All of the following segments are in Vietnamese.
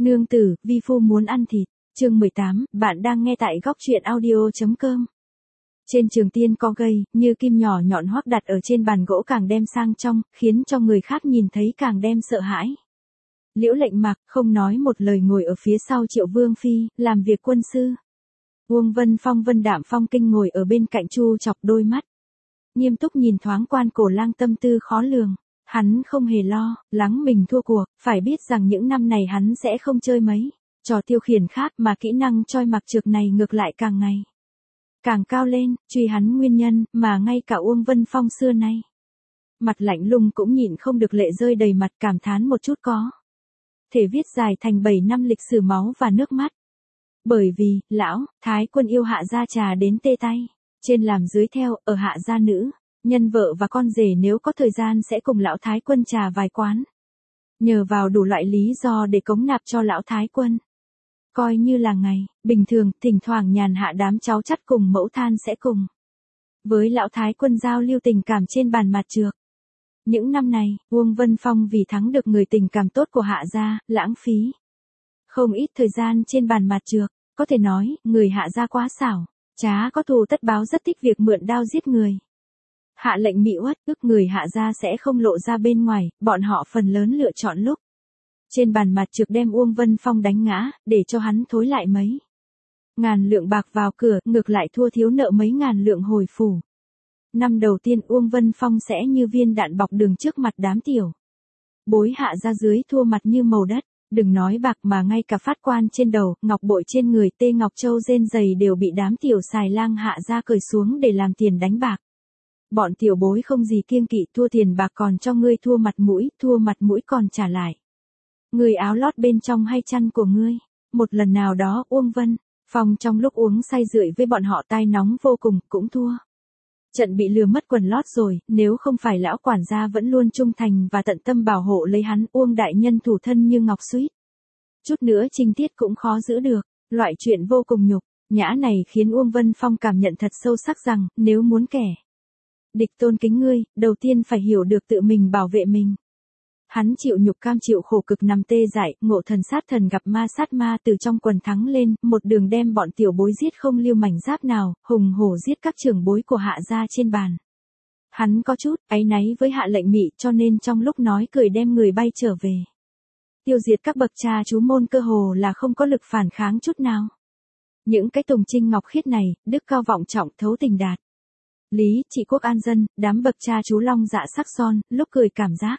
Nương tử, vi phu muốn ăn thịt. Chương 18, bạn đang nghe tại góc truyện audio.com. Trên trường tiên có gầy, như kim nhỏ nhọn hoắc đặt ở trên bàn gỗ càng đem sang trong, khiến cho người khác nhìn thấy càng đem sợ hãi. Liễu Lệnh Mặc không nói một lời ngồi ở phía sau Triệu Vương Phi, làm việc quân sư. Uông Vân Phong Vân Đạm Phong Kinh ngồi ở bên cạnh chu chọc đôi mắt. Nghiêm túc nhìn thoáng Quan Cổ Lang tâm tư khó lường. Hắn không hề lo lắng mình thua cuộc, phải biết rằng những năm này hắn sẽ không chơi mấy trò tiêu khiển khác mà kỹ năng choi mặc trược này ngược lại càng ngày càng cao lên, truy hắn nguyên nhân mà ngay cả Uông Vân Phong xưa nay mặt lạnh lùng cũng nhịn không được lệ rơi đầy mặt, cảm thán một chút có thể viết dài thành 7 năm lịch sử máu và nước mắt. Bởi vì, lão thái quân yêu Hạ gia trà đến tê tay, trên làm dưới theo, ở Hạ gia nữ nhân vợ và con rể nếu có thời gian sẽ cùng lão thái quân trà vài quán. Nhờ vào đủ loại lý do để cống nạp cho lão thái quân. Coi như là ngày bình thường, thỉnh thoảng nhàn hạ đám cháu chắt cùng mẫu than sẽ cùng với lão thái quân giao lưu tình cảm trên bàn mặt trược. Những năm này, Uông Vân Phong vì thắng được người tình cảm tốt của Hạ gia, lãng phí không ít thời gian trên bàn mặt trược. Có thể nói, người Hạ gia quá xảo, trá có thù tất báo, rất thích việc mượn đao giết người. Hạ lệnh mị uất, ức người Hạ gia sẽ không lộ ra bên ngoài, bọn họ phần lớn lựa chọn lúc trên bàn mặt trược đem Uông Vân Phong đánh ngã, để cho hắn thối lại mấy ngàn lượng bạc vào cửa, ngược lại thua thiếu nợ mấy ngàn lượng hồi phủ. Năm đầu tiên Uông Vân Phong sẽ như viên đạn bọc đường trước mặt đám tiểu bối Hạ gia dưới thua mặt như màu đất. Đừng nói bạc mà ngay cả phát quan trên đầu, ngọc bội trên người, tê ngọc châu rên rầy đều bị đám tiểu xài lang Hạ gia cởi xuống để làm tiền đánh bạc. Bọn tiểu bối không gì kiêng kỵ, thua tiền bạc còn cho ngươi thua mặt mũi còn trả lại. Người áo lót bên trong hay chăn của ngươi. Một lần nào đó Uông Vân Phong trong lúc uống say rượu với bọn họ tai nóng vô cùng, cũng thua. Trận bị lừa mất quần lót rồi, nếu không phải lão quản gia vẫn luôn trung thành và tận tâm bảo hộ lấy hắn, Uông đại nhân thủ thân như ngọc suýt chút nữa trinh tiết cũng khó giữ được. Loại chuyện vô cùng nhục nhã này khiến Uông Vân Phong cảm nhận thật sâu sắc rằng, nếu muốn kẻ địch tôn kính ngươi, đầu tiên phải hiểu được tự mình bảo vệ mình. Hắn chịu nhục cam chịu khổ cực nằm tê dại, ngộ thần sát thần gặp ma sát ma, từ trong quần thắng lên, một đường đem bọn tiểu bối giết không lưu mảnh giáp nào, hùng hổ giết các trưởng bối của Hạ gia trên bàn. Hắn có chút áy náy với Hạ lệnh mị, cho nên trong lúc nói cười đem người bay trở về. Tiêu diệt các bậc cha chú môn cơ hồ là không có lực phản kháng chút nào. Những cái tùng trinh ngọc khiết này, đức cao vọng trọng thấu tình đạt lý, trị quốc an dân, đám bậc cha chú long dạ sắc son, lúc cười cảm giác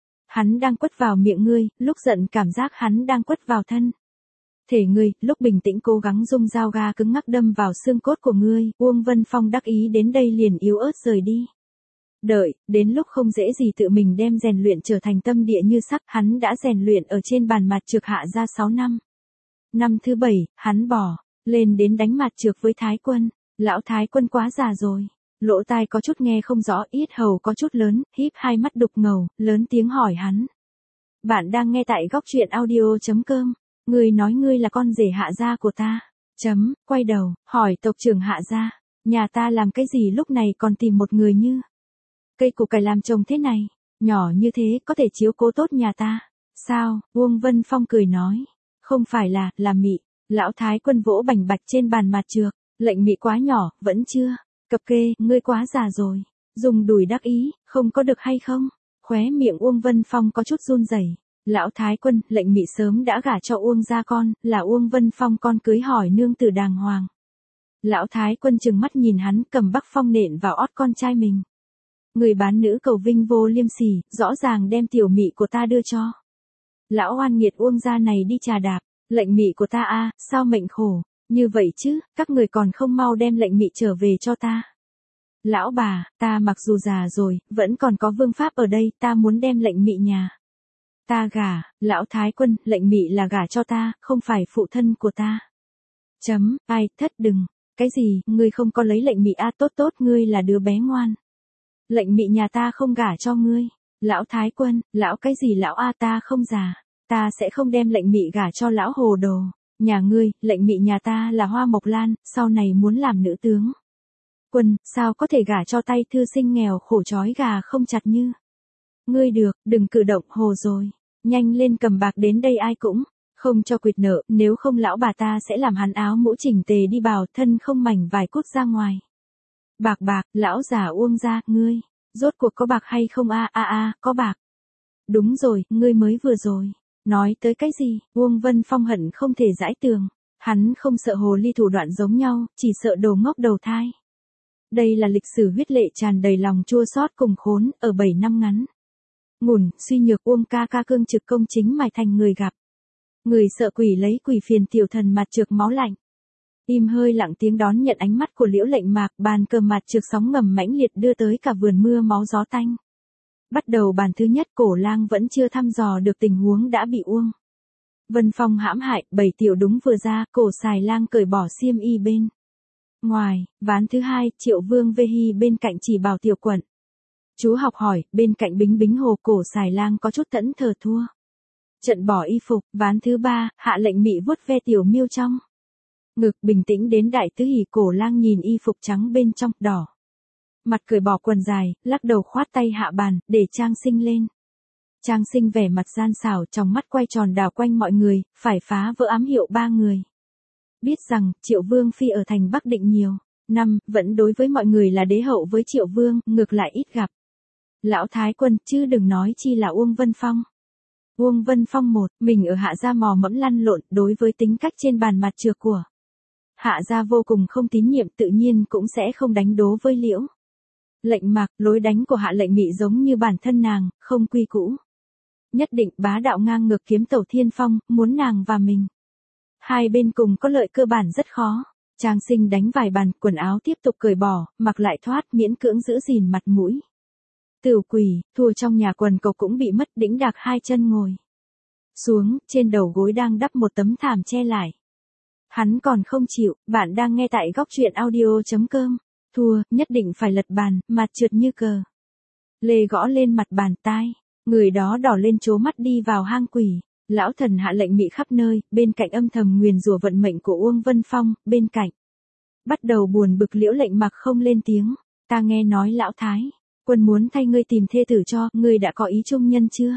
hắn đang quất vào miệng ngươi, lúc giận cảm giác hắn đang quất vào thân thể ngươi, lúc bình tĩnh cố gắng dung dao ga cứng ngắc đâm vào xương cốt của ngươi. Uông Vân Phong đắc ý đến đây liền yếu ớt rời đi. Đợi đến lúc không dễ gì tự mình đem rèn luyện trở thành tâm địa như sắc, hắn đã rèn luyện ở trên bàn mặt trược Hạ gia 6 năm. Năm thứ 7, hắn bỏ lên đến đánh mặt trược với Thái quân. Lão Thái quân quá già rồi, lỗ tai có chút nghe không rõ, yết hầu có chút lớn, híp hai mắt đục ngầu, lớn tiếng hỏi hắn. Bạn đang nghe tại góc truyện audio.com. Ngươi nói ngươi là con rể Hạ gia của ta. Quay đầu, hỏi tộc trưởng Hạ gia, nhà ta làm cái gì lúc này còn tìm một người như cây củ cải làm chồng thế này, nhỏ như thế có thể chiếu cố tốt nhà ta. Sao? Uông Vân Phong cười nói. Không phải là mị. Lão Thái quân vỗ bành bạch trên bàn mặt trược. Lệnh mị quá nhỏ, vẫn chưa cập kê, ngươi quá già rồi. Dùng đùi đắc ý, không có được hay không? Khóe miệng Uông Vân Phong có chút run rẩy. Lão Thái quân, lệnh mị sớm đã gả cho Uông gia con, là Uông Vân Phong con cưới hỏi nương tử đàng hoàng. Lão Thái quân trừng mắt nhìn hắn, cầm Bắc Phong nện vào ót con trai mình. Người bán nữ cầu vinh vô liêm sỉ, rõ ràng đem tiểu mị của ta đưa cho lão oan nghiệt Uông gia này đi trà đạp. Lệnh mị của ta a, sao mệnh khổ như vậy chứ, các người còn không mau đem lệnh mị trở về cho ta. Lão bà, ta mặc dù già rồi, vẫn còn có vương pháp ở đây, ta muốn đem lệnh mị nhà ta gả. Lão Thái quân, lệnh mị là gả cho ta, không phải phụ thân của ta. Ai, thất đừng. Cái gì, ngươi không có lấy lệnh mị a, tốt, ngươi là đứa bé ngoan. Lệnh mị nhà ta không gả cho ngươi. Lão Thái quân, lão cái gì lão a, ta không già. Ta sẽ không đem lệnh mị gả cho lão hồ đồ. Nhà ngươi, lệnh mị nhà ta là Hoa Mộc Lan, sau này muốn làm nữ tướng quân, sao có thể gả cho tay thư sinh nghèo khổ trói gà không chặt như ngươi được. Đừng cử động, hồ rồi. Nhanh lên cầm bạc đến đây, ai cũng Không cho quỵt nợ, nếu không lão bà ta sẽ làm hắn áo mũ chỉnh tề đi bào, thân không mảnh vải cút ra ngoài. Bạc bạc, lão già Uông gia, ngươi, rốt cuộc có bạc hay không có bạc. Đúng rồi, ngươi mới vừa rồi, nói tới cái gì, Uông Vân Phong hận không thể giãi tường, hắn không sợ hồ ly thủ đoạn giống nhau, chỉ sợ đồ ngốc đầu thai. Đây là lịch sử huyết lệ tràn đầy lòng chua xót cùng khốn, ở 7 năm ngắn. Ngủn, suy nhược Uông ca ca cương trực công chính mài thành người gặp. Người sợ quỷ lấy quỷ phiền tiểu thần mặt trược máu lạnh. Im hơi lặng tiếng đón nhận ánh mắt của Liễu Lệnh Mạc, bàn cờ mặt trược sóng ngầm mãnh liệt đưa tới cả vườn mưa máu gió tanh. Bắt đầu bàn thứ nhất, Cổ Lang vẫn chưa thăm dò được tình huống đã bị Uông Vân Phong hãm hại, 7 tiểu đúng vừa ra, Cổ Xài Lang cởi bỏ xiêm y bên ngoài, ván thứ hai, Triệu Vương Vê Hi bên cạnh chỉ bảo tiểu quận. Chú học hỏi, bên cạnh Bính Bính Hồ, Cổ Xài Lang có chút thẫn thờ thua. Trận bỏ y phục, ván thứ ba, Hạ Lệnh Mị vuốt ve tiểu miêu trong ngực, bình tĩnh đến đại tứ hỉ. Cổ Lang nhìn y phục trắng bên trong, đỏ mặt cởi bỏ quần dài, lắc đầu khoát tay hạ bàn, để Trang Sinh lên. Trang Sinh vẻ mặt gian xảo, trong mắt quay tròn đảo quanh mọi người, phải phá vỡ ám hiệu 3 người. Biết rằng, Triệu Vương Phi ở thành Bắc Định nhiều năm, vẫn đối với mọi người là đế hậu với Triệu Vương, ngược lại ít gặp. Lão Thái Quân, chứ đừng nói chi là Uông Vân Phong. Uông Vân Phong mình ở Hạ gia mò mẫm lăn lộn, đối với tính cách trên bàn mặt trược của Hạ gia vô cùng không tín nhiệm, tự nhiên cũng sẽ không đánh đố với Liễu Lệnh Mạc. Lối đánh của Hạ Lệnh Mị giống như bản thân nàng, không quy củ. Nhất định bá đạo ngang ngược kiếm tẩu thiên phong, muốn nàng và mình. Hai bên cùng có lợi cơ bản rất khó. Trang Sinh đánh vài bàn, quần áo tiếp tục cởi bỏ, mặc lại thoát, miễn cưỡng giữ gìn mặt mũi. Tửu Quỷ, thua trong nhà quần cộc cũng bị mất, đĩnh đạc hai chân ngồi xuống, trên đầu gối đang đắp một tấm thảm che lại. Hắn còn không chịu, bạn đang nghe tại góc truyện audio.com. Thua, nhất định phải lật bàn, mặt trượt như cờ lê gõ lên mặt bàn, tai người đó đỏ lên trố mắt đi vào hang quỷ. Lão thần Hạ Lệnh Mị khắp nơi, bên cạnh âm thầm nguyền rủa vận mệnh của Uông Vân Phong, bên cạnh bắt đầu buồn bực. Liễu Lệnh Mặc không lên tiếng. Ta nghe nói Lão Thái Quân muốn thay ngươi tìm thê tử cho, ngươi đã có ý chung nhân chưa?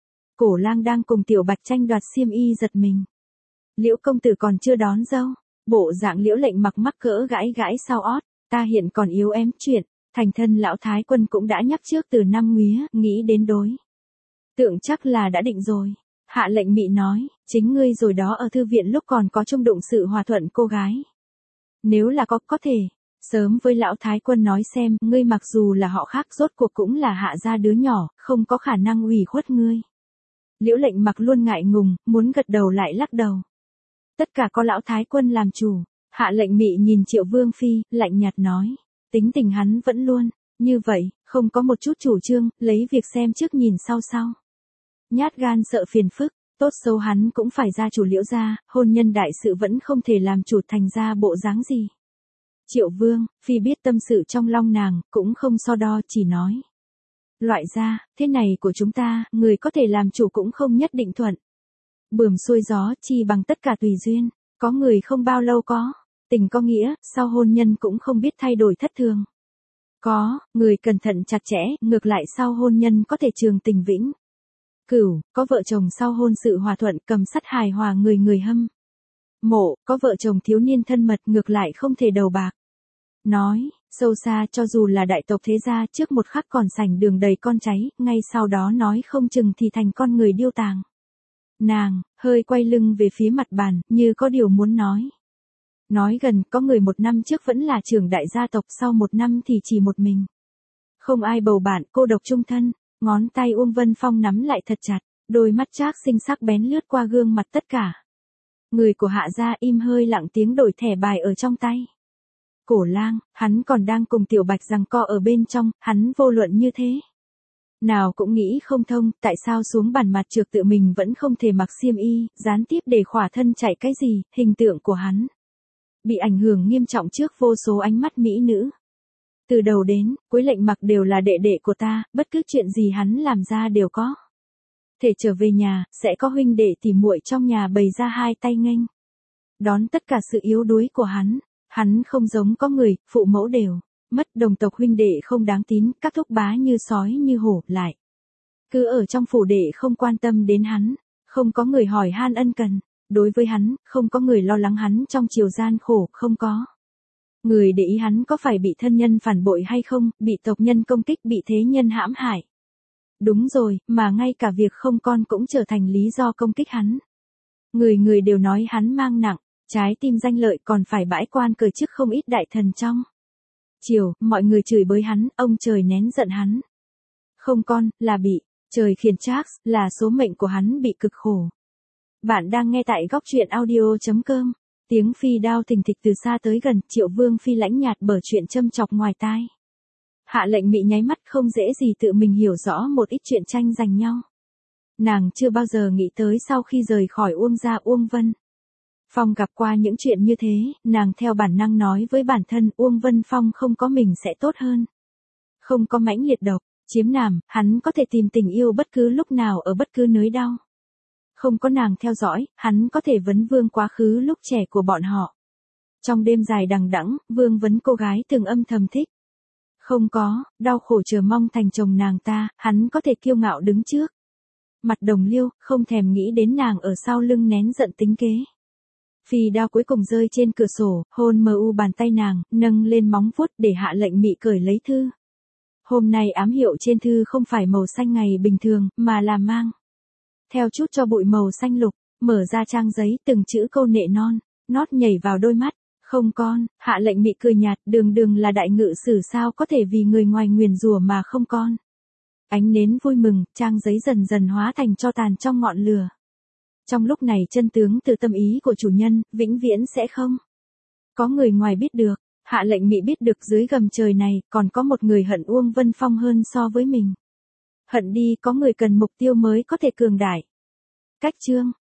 Cổ Lang đang cùng Tiểu Bạch tranh đoạt xiêm y giật mình. Liễu công tử còn chưa đón dâu. Bộ dạng Liễu Lệnh Mặc mắc cỡ gãi gãi sau ót. Ta hiện còn yếu ém chuyện, thành thân Lão Thái Quân cũng đã nhắc trước từ năm ngoái, nghĩ đến đối tượng chắc là đã định rồi. Hạ Lệnh Mị nói, chính ngươi rồi đó, ở thư viện lúc còn có chung đụng sự hòa thuận cô gái. Nếu là có thể, sớm với Lão Thái Quân nói xem, ngươi mặc dù là họ khác, rốt cuộc cũng là Hạ gia đứa nhỏ, không có khả năng ủy khuất ngươi. Liễu Lệnh Mặc luôn ngại ngùng, muốn gật đầu lại lắc đầu. Tất cả có Lão Thái Quân làm chủ. Hạ Lệnh Mị nhìn Triệu Vương Phi, lạnh nhạt nói. Tính tình hắn vẫn luôn như vậy, không có một chút chủ trương, lấy việc xem trước nhìn sau. Nhát gan sợ phiền phức, tốt xấu hắn cũng phải gia chủ Liễu gia, hôn nhân đại sự vẫn không thể làm chủ, thành ra bộ dáng gì. Triệu Vương Phi biết tâm sự trong lòng nàng, cũng không so đo, chỉ nói. Loại ra, thế này của chúng ta, người có thể làm chủ cũng không nhất định thuận bườm xuôi gió, chi bằng tất cả tùy duyên. Có người không bao lâu có tình có nghĩa, sau hôn nhân cũng không biết thay đổi thất thường. Có người cẩn thận chặt chẽ, ngược lại sau hôn nhân có thể trường tình vĩnh cửu. Có vợ chồng sau hôn sự hòa thuận, cầm sắt hài hòa, người hâm mộ. Có vợ chồng thiếu niên thân mật, ngược lại không thể đầu bạc. Nói sâu xa, cho dù là đại tộc thế gia, trước một khắc còn sảnh đường đầy con cháy, ngay sau đó nói không chừng thì thành con người điêu tàng. Nàng hơi quay lưng về phía mặt bàn, như có điều muốn nói. Nói gần, có người 1 năm trước vẫn là trưởng đại gia tộc, sau 1 năm thì chỉ một mình. Không ai bầu bạn, cô độc chung thân. Ngón tay Uông Vân Phong nắm lại thật chặt, đôi mắt Trác Sinh sắc bén lướt qua gương mặt tất cả người của Hạ gia, im hơi lặng tiếng đổi thẻ bài ở trong tay. Cổ Lang, hắn còn đang cùng Tiểu Bạch giằng co ở bên trong, hắn vô luận như thế nào cũng nghĩ không thông, tại sao xuống bàn mặt trược tự mình vẫn không thể mặc xiêm y, gián tiếp để khỏa thân chạy cái gì. Hình tượng của hắn bị ảnh hưởng nghiêm trọng trước vô số ánh mắt mỹ nữ. Từ đầu đến cuối Lệnh Mặc đều là đệ đệ của ta, bất cứ chuyện gì hắn làm ra đều có thể trở về nhà, sẽ có huynh đệ tỉ muội trong nhà bày ra hai tay nghênh đón tất cả sự yếu đuối của hắn. Hắn không giống có người, phụ mẫu đều mất, đồng tộc huynh đệ không đáng tín, các thúc bá như sói như hổ, lại cứ ở trong phủ đệ không quan tâm đến hắn, không có người hỏi han ân cần. Đối với hắn, không có người lo lắng hắn trong chiều gian khổ, không có. Người để ý hắn có phải bị thân nhân phản bội hay không, bị tộc nhân công kích, bị thế nhân hãm hại. Đúng rồi, mà ngay cả việc không con cũng trở thành lý do công kích hắn. Người người đều nói hắn mang nặng, trái tim danh lợi, còn phải bãi quan cờ chức không ít đại thần trong. Chiều, mọi người chửi bới hắn, ông trời nén giận hắn. Không con, là bị trời khiển trách, là số mệnh của hắn bị cực khổ. Bạn đang nghe tại góc truyện audio.com. Tiếng phi đao thình thịch từ xa tới gần, Triệu Vương phi lãnh nhạt bở chuyện châm chọc ngoài tai. Hạ lệnh Mị nháy mắt, không dễ gì tự mình hiểu rõ một ít chuyện tranh giành nhau. Nàng chưa bao giờ nghĩ tới sau khi rời khỏi Uông gia Uông Vân Phong gặp qua những chuyện như thế, nàng theo bản năng nói với bản thân Uông Vân Phong không có mình sẽ tốt hơn. Không có mãnh liệt độc, chiếm làm, hắn có thể tìm tình yêu bất cứ lúc nào ở bất cứ nơi đâu. Không có nàng theo dõi, hắn có thể vấn vương quá khứ lúc trẻ của bọn họ. Trong đêm dài đằng đẵng, vương vấn cô gái từng âm thầm thích. Không có, đau khổ chờ mong thành chồng nàng ta, hắn có thể kiêu ngạo đứng trước mặt đồng liêu, không thèm nghĩ đến nàng ở sau lưng nén giận tính kế. Phi đao cuối cùng rơi trên cửa sổ, hôn mờ u bàn tay nàng, nâng lên móng vuốt để Hạ lệnh Mị cởi lấy thư. Hôm nay ám hiệu trên thư không phải màu xanh ngày bình thường, mà là mang theo chút cho bụi màu xanh lục. Mở ra trang giấy, từng chữ câu nệ non, nót nhảy vào đôi mắt. Không con, Hạ lệnh Mị cười nhạt, đường đường là đại ngự sử sao có thể vì người ngoài nguyền rủa mà không con. Ánh nến vui mừng, trang giấy dần dần hóa thành tro tàn trong ngọn lửa. Trong lúc này chân tướng từ tâm ý của chủ nhân, vĩnh viễn sẽ không có người ngoài biết được. Hạ lệnh Mị biết được dưới gầm trời này, còn có một người hận Uông Vân Phong hơn so với mình. Hận đi, có người cần mục tiêu mới có thể cường đại. Cách chương